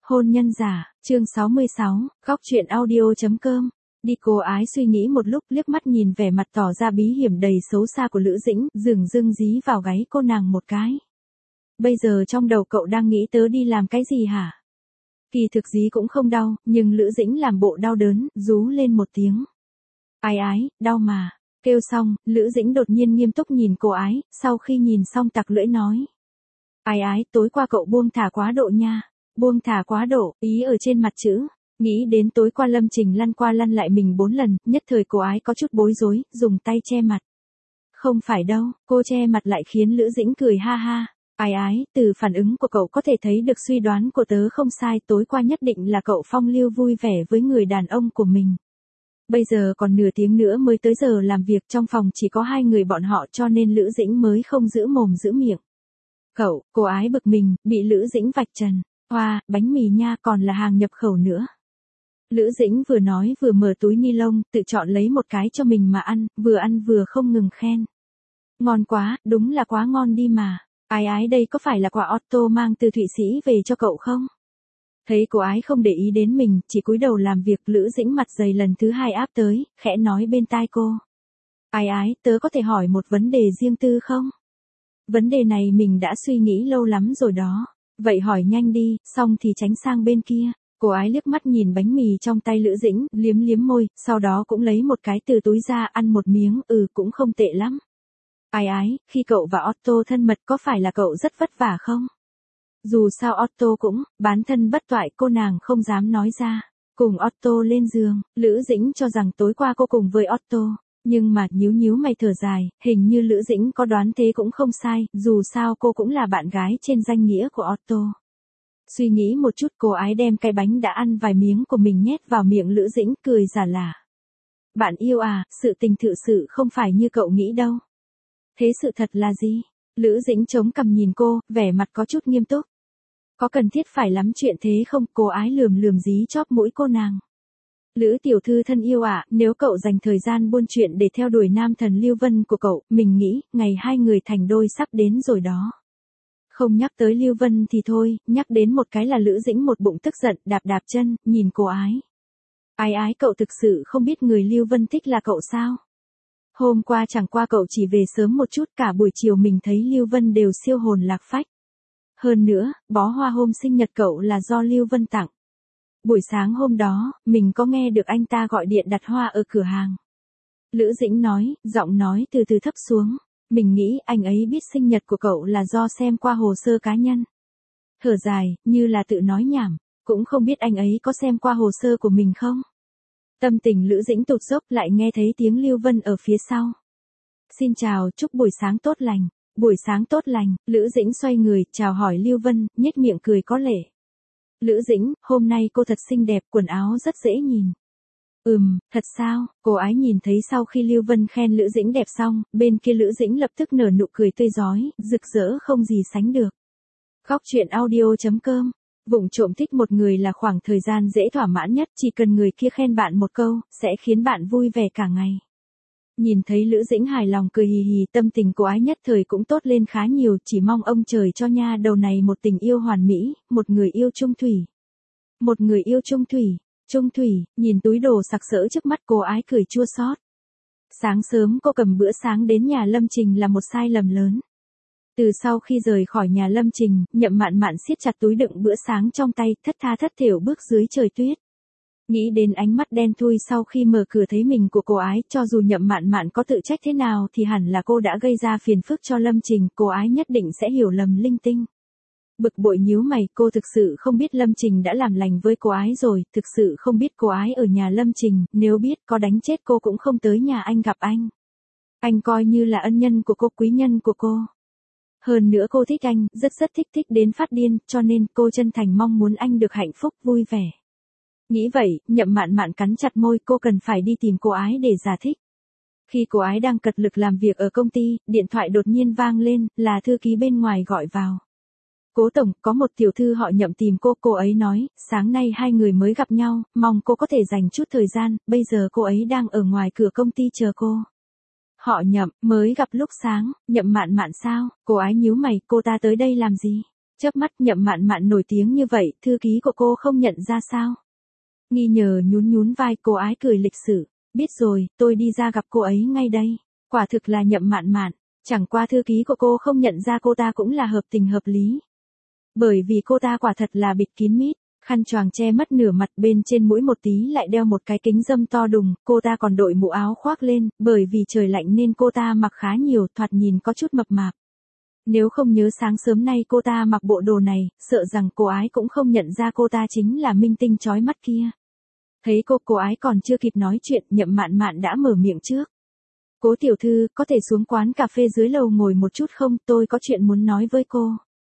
Hôn nhân giả, chương 66, góc truyện audio.com. Đi cô ái suy nghĩ một lúc liếc mắt nhìn vẻ mặt tỏ ra bí hiểm đầy xấu xa của Lữ Dĩnh, dửng dưng dí vào gáy cô nàng một cái. Bây giờ trong đầu cậu đang nghĩ tớ đi làm cái gì hả? Kỳ thực dí cũng không đau, nhưng Lữ Dĩnh làm bộ đau đớn, rú lên một tiếng. Ái ái, đau mà. Kêu xong, Lữ Dĩnh đột nhiên nghiêm túc nhìn cô ái, sau khi nhìn xong tặc lưỡi nói. Ái ái, tối qua cậu buông thả quá độ nha. Buông thả quá độ, ý ở trên mặt chữ. Nghĩ đến tối qua Lâm Trình lăn qua lăn lại mình 4 lần, nhất thời cô ái có chút bối rối, dùng tay che mặt. Không phải đâu, cô che mặt lại khiến Lữ Dĩnh cười ha ha. Ái ái, từ phản ứng của cậu có thể thấy được suy đoán của tớ không sai, tối qua nhất định là cậu phong lưu vui vẻ với người đàn ông của mình. Bây giờ còn nửa tiếng nữa mới tới giờ làm việc, trong phòng chỉ có 2 người bọn họ cho nên Lữ Dĩnh mới không giữ mồm giữ miệng. Cô ái bực mình, bị Lữ Dĩnh vạch trần. Hoa, bánh mì nha, còn là hàng nhập khẩu nữa. Lữ Dĩnh vừa nói vừa mở túi ni lông, tự chọn lấy một cái cho mình mà ăn vừa không ngừng khen. Ngon quá, đúng là quá ngon đi mà. Ái ái, đây có phải là quà Otto mang từ Thụy Sĩ về cho cậu không? Thấy cô ái không để ý đến mình, chỉ cúi đầu làm việc, Lữ Dĩnh mặt dày lần thứ 2 áp tới, khẽ nói bên tai cô. Ái ái, tớ có thể hỏi một vấn đề riêng tư không? Vấn đề này mình đã suy nghĩ lâu lắm rồi đó. Vậy hỏi nhanh đi, xong thì tránh sang bên kia. Cô ái liếc mắt nhìn bánh mì trong tay Lữ Dĩnh, liếm liếm môi, sau đó cũng lấy một cái từ túi ra ăn một miếng, cũng không tệ lắm. Ái ái, khi cậu và Otto thân mật có phải là cậu rất vất vả không? Dù sao Otto cũng bán thân bất toại, cô nàng không dám nói ra. Cùng Otto lên giường, Lữ Dĩnh cho rằng tối qua cô cùng với Otto. Nhưng mà nhíu mày thở dài, hình như Lữ Dĩnh có đoán thế cũng không sai, dù sao cô cũng là bạn gái trên danh nghĩa của Otto. Suy nghĩ một chút, cô ái đem cái bánh đã ăn vài miếng của mình nhét vào miệng Lữ Dĩnh, cười giả lả. Bạn yêu à, sự tình thực sự không phải như cậu nghĩ đâu. Thế sự thật là gì? Lữ Dĩnh chống cằm nhìn cô, vẻ mặt có chút nghiêm túc. Có cần thiết phải lắm chuyện thế không? Cô ái lườm dí chóp mũi cô nàng. Lữ tiểu thư thân yêu ạ, nếu cậu dành thời gian buôn chuyện để theo đuổi nam thần Lưu Vân của cậu, mình nghĩ, ngày 2 người thành đôi sắp đến rồi đó. Không nhắc tới Lưu Vân thì thôi, nhắc đến một cái là Lữ Dĩnh một bụng tức giận, đạp chân, nhìn cô ái. Ái ái, cậu thực sự không biết người Lưu Vân thích là cậu sao? Hôm qua chẳng qua cậu chỉ về sớm một chút, cả buổi chiều mình thấy Lưu Vân đều siêu hồn lạc phách. Hơn nữa, bó hoa hôm sinh nhật cậu là do Lưu Vân tặng. Buổi sáng hôm đó, mình có nghe được anh ta gọi điện đặt hoa ở cửa hàng. Lữ Dĩnh nói, giọng nói từ từ thấp xuống. Mình nghĩ anh ấy biết sinh nhật của cậu là do xem qua hồ sơ cá nhân. Thở dài, như là tự nói nhảm, cũng không biết anh ấy có xem qua hồ sơ của mình không. Tâm tình Lữ Dĩnh tụt dốc, lại nghe thấy tiếng Lưu Vân ở phía sau. Xin chào, chúc buổi sáng tốt lành. Buổi sáng tốt lành, Lữ Dĩnh xoay người, chào hỏi Lưu Vân, nhếch miệng cười có lệ. Lữ Dĩnh, hôm nay cô thật xinh đẹp, quần áo rất dễ nhìn. Thật sao? Cô ái nhìn thấy sau khi Lưu Vân khen Lữ Dĩnh đẹp xong, bên kia Lữ Dĩnh lập tức nở nụ cười tươi rói, rực rỡ không gì sánh được. Góc truyện audio.com. Vụng trộm thích một người là khoảng thời gian dễ thỏa mãn nhất, chỉ cần người kia khen bạn một câu, sẽ khiến bạn vui vẻ cả ngày. Nhìn thấy Lữ Dĩnh hài lòng cười hì hì, tâm tình cô ái nhất thời cũng tốt lên khá nhiều, chỉ mong ông trời cho nha đầu này một tình yêu hoàn mỹ, một người yêu chung thủy. Một người yêu chung thủy. Trung thủy, nhìn túi đồ sặc sỡ trước mắt, cô ái cười chua xót. Sáng sớm cô cầm bữa sáng đến nhà Lâm Trình là một sai lầm lớn. Từ sau khi rời khỏi nhà Lâm Trình, Nhậm Mạn Mạn siết chặt túi đựng bữa sáng trong tay, thất tha thất thểu bước dưới trời tuyết. Nghĩ đến ánh mắt đen thui sau khi mở cửa thấy mình của cô ái, cho dù Nhậm Mạn Mạn có tự trách thế nào thì hẳn là cô đã gây ra phiền phức cho Lâm Trình, cô ái nhất định sẽ hiểu lầm linh tinh. Bực bội nhíu mày, cô thực sự không biết Lâm Trình đã làm lành với cô ái rồi, thực sự không biết cô ái ở nhà Lâm Trình, nếu biết có đánh chết cô cũng không tới nhà anh gặp anh. Anh coi như là ân nhân của cô, quý nhân của cô. Hơn nữa cô thích anh, rất thích đến phát điên, cho nên cô chân thành mong muốn anh được hạnh phúc, vui vẻ. Nghĩ vậy, Nhậm Mạn Mạn cắn chặt môi, cô cần phải đi tìm cô ái để giải thích. Khi cô ái đang cật lực làm việc ở công ty, điện thoại đột nhiên vang lên, là thư ký bên ngoài gọi vào. Cố tổng, có một tiểu thư họ Nhậm tìm cô ấy nói, sáng nay 2 người mới gặp nhau, mong cô có thể dành chút thời gian, bây giờ cô ấy đang ở ngoài cửa công ty chờ cô. Họ Nhậm, mới gặp lúc sáng, Nhậm Mạn Mạn sao? Cô ái nhíu mày, cô ta tới đây làm gì? Chớp mắt Nhậm Mạn Mạn nổi tiếng như vậy, thư ký của cô không nhận ra sao? Nghi nhờ nhún nhún vai, cô ái cười lịch sự. Biết rồi, tôi đi ra gặp cô ấy ngay đây. Quả thực là Nhậm Mạn Mạn, chẳng qua thư ký của cô không nhận ra cô ta cũng là hợp tình hợp lý. Bởi vì cô ta quả thật là bịt kín mít, khăn choàng che mất nửa mặt, bên trên mũi một tí lại đeo một cái kính râm to đùng, cô ta còn đội mũ áo khoác lên, bởi vì trời lạnh nên cô ta mặc khá nhiều, thoạt nhìn có chút mập mạp. Nếu không nhớ sáng sớm nay cô ta mặc bộ đồ này, sợ rằng cô ái cũng không nhận ra cô ta chính là minh tinh chói mắt kia. Thấy cô ái còn chưa kịp nói chuyện, Nhậm Mạn Mạn đã mở miệng trước. Cố tiểu thư, có thể xuống quán cà phê dưới lầu ngồi một chút không, tôi có chuyện muốn nói với cô.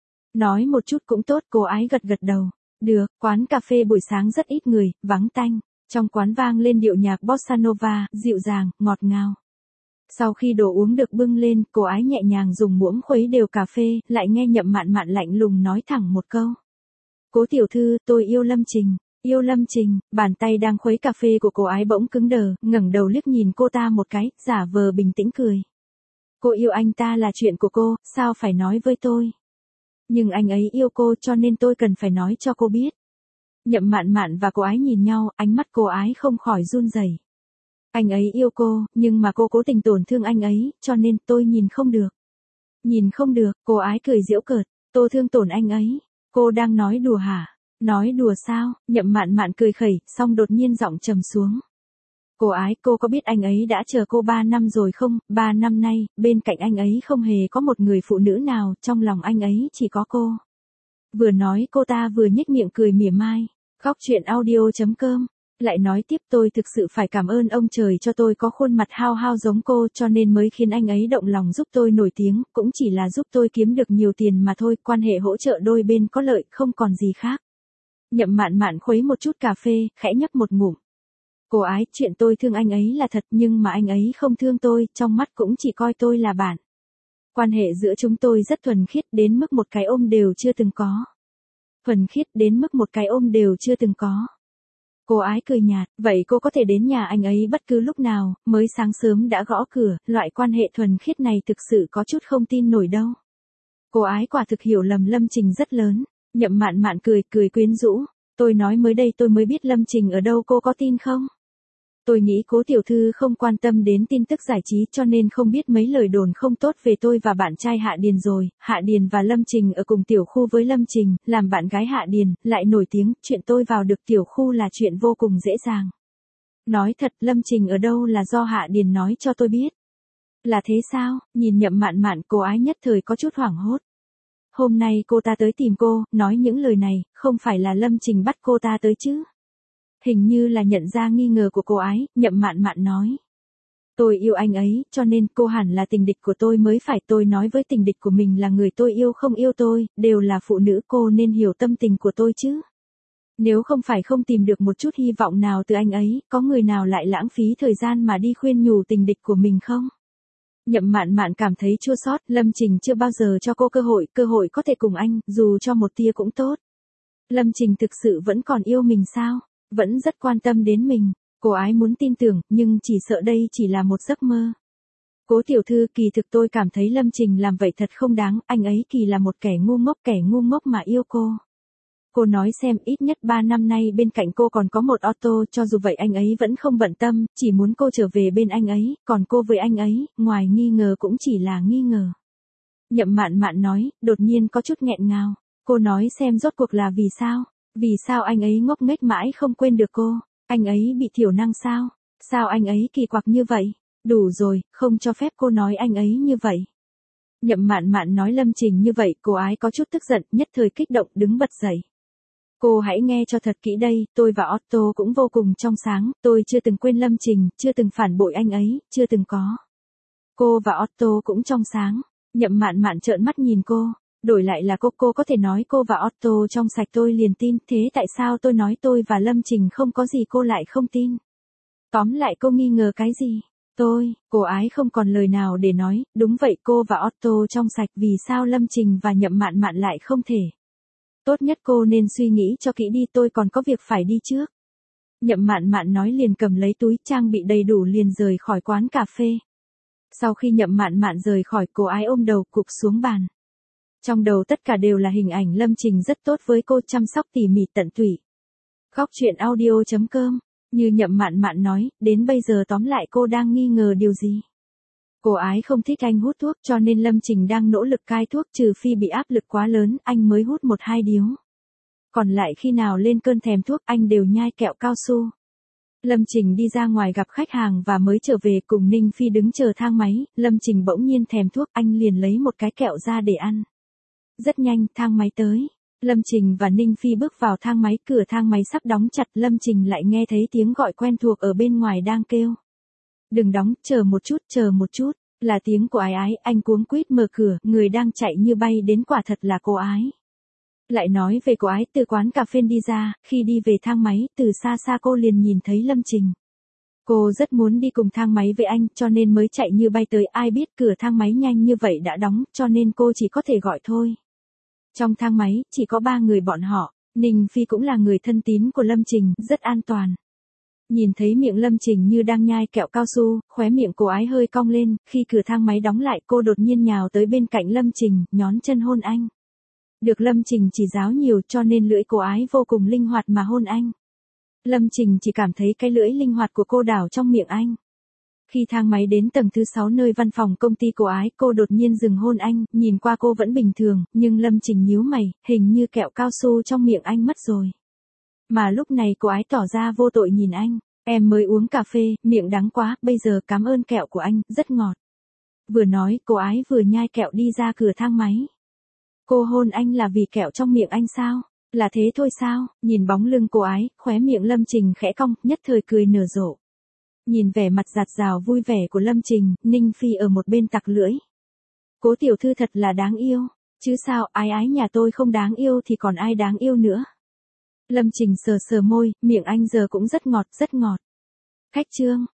Nói một chút cũng tốt, cô ái gật gật đầu. Được, quán cà phê buổi sáng rất ít người, vắng tanh. Trong quán vang lên điệu nhạc bossa nova, dịu dàng, ngọt ngào. Sau khi đồ uống được bưng lên, cô ái nhẹ nhàng dùng muỗng khuấy đều cà phê, lại nghe Nhậm Mạn Mạn lạnh lùng nói thẳng một câu. Cố tiểu thư, tôi yêu Lâm Trình. Yêu Lâm Trình, bàn tay đang khuấy cà phê của cô ái bỗng cứng đờ, ngẩng đầu liếc nhìn cô ta một cái, giả vờ bình tĩnh cười. Cô yêu anh ta là chuyện của cô, sao phải nói với tôi? Nhưng anh ấy yêu cô cho nên tôi cần phải nói cho cô biết. Nhậm Mạn Mạn và cô ái nhìn nhau, ánh mắt cô ái không khỏi run rẩy. Anh ấy yêu cô, nhưng mà cô cố tình tổn thương anh ấy, cho nên tôi nhìn không được. Nhìn không được, cô ái cười giễu cợt, tôi thương tổn anh ấy. Cô đang nói đùa hả? Nói đùa sao? Nhậm Mạn Mạn cười khẩy, xong đột nhiên giọng trầm xuống. Cô ái, cô có biết anh ấy đã chờ cô 3 năm rồi không? 3 năm nay, bên cạnh anh ấy không hề có một người phụ nữ nào, trong lòng anh ấy chỉ có cô. Vừa nói cô ta vừa nhếch miệng cười mỉa mai. Khóc chuyện audio.com. Lại nói tiếp, tôi thực sự phải cảm ơn ông trời cho tôi có khuôn mặt hao hao giống cô, cho nên mới khiến anh ấy động lòng giúp tôi nổi tiếng, cũng chỉ là giúp tôi kiếm được nhiều tiền mà thôi, quan hệ hỗ trợ đôi bên có lợi, không còn gì khác. Nhậm Mạn Mạn khuấy một chút cà phê, khẽ nhấp một ngụm. Cô ái, chuyện tôi thương anh ấy là thật, nhưng mà anh ấy không thương tôi, trong mắt cũng chỉ coi tôi là bạn. Quan hệ giữa chúng tôi rất thuần khiết, đến mức một cái ôm đều chưa từng có. Thuần khiết đến mức một cái ôm đều chưa từng có. Cô ái cười nhạt, vậy cô có thể đến nhà anh ấy bất cứ lúc nào, mới sáng sớm đã gõ cửa, loại quan hệ thuần khiết này thực sự có chút không tin nổi đâu. Cô ái quả thực hiểu lầm Lâm Trình rất lớn. Nhậm Mạn Mạn cười quyến rũ. Tôi nói mới đây tôi mới biết Lâm Trình ở đâu, cô có tin không? Tôi nghĩ cố tiểu thư không quan tâm đến tin tức giải trí cho nên không biết mấy lời đồn không tốt về tôi và bạn trai Hạ Điền rồi. Hạ Điền và Lâm Trình ở cùng tiểu khu với Lâm Trình, làm bạn gái Hạ Điền, lại nổi tiếng, chuyện tôi vào được tiểu khu là chuyện vô cùng dễ dàng. Nói thật, Lâm Trình ở đâu là do Hạ Điền nói cho tôi biết. Là thế sao? Nhìn Nhậm Mạn Mạn, cô ái nhất thời có chút hoảng hốt. Hôm nay cô ta tới tìm cô, nói những lời này, không phải là Lâm Trình bắt cô ta tới chứ? Hình như là nhận ra nghi ngờ của cô ái, Nhậm Mạn Mạn nói. Tôi yêu anh ấy, cho nên cô hẳn là tình địch của tôi mới phải. Tôi nói với tình địch của mình là người tôi yêu không yêu tôi, đều là phụ nữ, cô nên hiểu tâm tình của tôi chứ. Nếu không phải không tìm được một chút hy vọng nào từ anh ấy, có người nào lại lãng phí thời gian mà đi khuyên nhủ tình địch của mình không? Nhậm Mạn Mạn cảm thấy chua xót, Lâm Trình chưa bao giờ cho cô cơ hội có thể cùng anh, dù cho một tia cũng tốt. Lâm Trình thực sự vẫn còn yêu mình sao? Vẫn rất quan tâm đến mình. Cô ái muốn tin tưởng, nhưng chỉ sợ đây chỉ là một giấc mơ. Cố tiểu thư, kỳ thực tôi cảm thấy Lâm Trình làm vậy thật không đáng, anh ấy kỳ là một kẻ ngu ngốc mà yêu cô. Cô nói xem, ít nhất 3 năm nay bên cạnh cô còn có một Otto, cho dù vậy anh ấy vẫn không bận tâm, chỉ muốn cô trở về bên anh ấy, còn cô với anh ấy, ngoài nghi ngờ cũng chỉ là nghi ngờ. Nhậm Mạn Mạn nói, đột nhiên có chút nghẹn ngào. Cô nói xem rốt cuộc là vì sao? Vì sao anh ấy ngốc nghếch mãi không quên được cô? Anh ấy bị thiểu năng sao? Sao anh ấy kỳ quặc như vậy? Đủ rồi, không cho phép cô nói anh ấy như vậy. Nhậm Mạn Mạn nói Lâm Trình như vậy, cô ái có chút tức giận, nhất thời kích động đứng bật dậy. Cô hãy nghe cho thật kỹ đây, tôi và Otto cũng vô cùng trong sáng, tôi chưa từng quên Lâm Trình, chưa từng phản bội anh ấy, chưa từng có. Cô và Otto cũng trong sáng. Nhậm Mạn Mạn trợn mắt nhìn cô. Đổi lại là cô có thể nói cô và Otto trong sạch tôi liền tin, thế tại sao tôi nói tôi và Lâm Trình không có gì cô lại không tin? Tóm lại cô nghi ngờ cái gì? Cô ái không còn lời nào để nói, đúng vậy cô và Otto trong sạch, vì sao Lâm Trình và Nhậm Mạn Mạn lại không thể? Tốt nhất cô nên suy nghĩ cho kỹ đi, tôi còn có việc phải đi trước. Nhậm Mạn Mạn nói liền cầm lấy túi trang bị đầy đủ liền rời khỏi quán cà phê. Sau khi Nhậm Mạn Mạn rời khỏi, cô ái ôm đầu cụp xuống bàn. Trong đầu tất cả đều là hình ảnh Lâm Trình rất tốt với cô, chăm sóc tỉ mỉ tận tụy. Góc chuyện audio.com, như Nhậm Mạn Mạn nói, đến bây giờ tóm lại cô đang nghi ngờ điều gì. Cô ái không thích anh hút thuốc cho nên Lâm Trình đang nỗ lực cai thuốc, trừ phi bị áp lực quá lớn anh mới hút 1-2 điếu. Còn lại khi nào lên cơn thèm thuốc anh đều nhai kẹo cao su. Lâm Trình đi ra ngoài gặp khách hàng và mới trở về, cùng Ninh Phi đứng chờ thang máy, Lâm Trình bỗng nhiên thèm thuốc, anh liền lấy một cái kẹo ra để ăn. Rất nhanh, thang máy tới. Lâm Trình và Ninh Phi bước vào thang máy, cửa thang máy sắp đóng chặt, Lâm Trình lại nghe thấy tiếng gọi quen thuộc ở bên ngoài đang kêu. Đừng đóng, chờ một chút, là tiếng của Ái Ái, anh cuống quýt mở cửa, người đang chạy như bay đến quả thật là cô Ái. Lại nói về cô Ái, từ quán cà phê đi ra, khi đi về thang máy, từ xa xa cô liền nhìn thấy Lâm Trình. Cô rất muốn đi cùng thang máy với anh, cho nên mới chạy như bay tới, ai biết cửa thang máy nhanh như vậy đã đóng, cho nên cô chỉ có thể gọi thôi. Trong thang máy, chỉ có 3 người bọn họ, Ninh Phi cũng là người thân tín của Lâm Trình, rất an toàn. Nhìn thấy miệng Lâm Trình như đang nhai kẹo cao su, khóe miệng cô Ái hơi cong lên, khi cửa thang máy đóng lại cô đột nhiên nhào tới bên cạnh Lâm Trình, nhón chân hôn anh. Được Lâm Trình chỉ giáo nhiều cho nên lưỡi cô Ái vô cùng linh hoạt mà hôn anh. Lâm Trình chỉ cảm thấy cái lưỡi linh hoạt của cô đảo trong miệng anh. Khi thang máy đến tầng thứ 6 nơi văn phòng công ty cô Ái, cô đột nhiên dừng hôn anh, nhìn qua cô vẫn bình thường, nhưng Lâm Trình nhíu mày, hình như kẹo cao su trong miệng anh mất rồi. Mà lúc này cô Ái tỏ ra vô tội nhìn anh, em mới uống cà phê, miệng đắng quá, bây giờ cảm ơn kẹo của anh, rất ngọt. Vừa nói, cô Ái vừa nhai kẹo đi ra cửa thang máy. Cô hôn anh là vì kẹo trong miệng anh sao? Là thế thôi sao? Nhìn bóng lưng cô Ái, khóe miệng Lâm Trình khẽ cong, nhất thời cười nở rộ. Nhìn vẻ mặt dạt dào vui vẻ của Lâm Trình, Ninh Phi ở một bên tặc lưỡi. Cố tiểu thư thật là đáng yêu, chứ sao, Ái Ái nhà tôi không đáng yêu thì còn ai đáng yêu nữa. Lâm Trình sờ sờ môi, miệng anh giờ cũng rất ngọt, rất ngọt. Khách trương,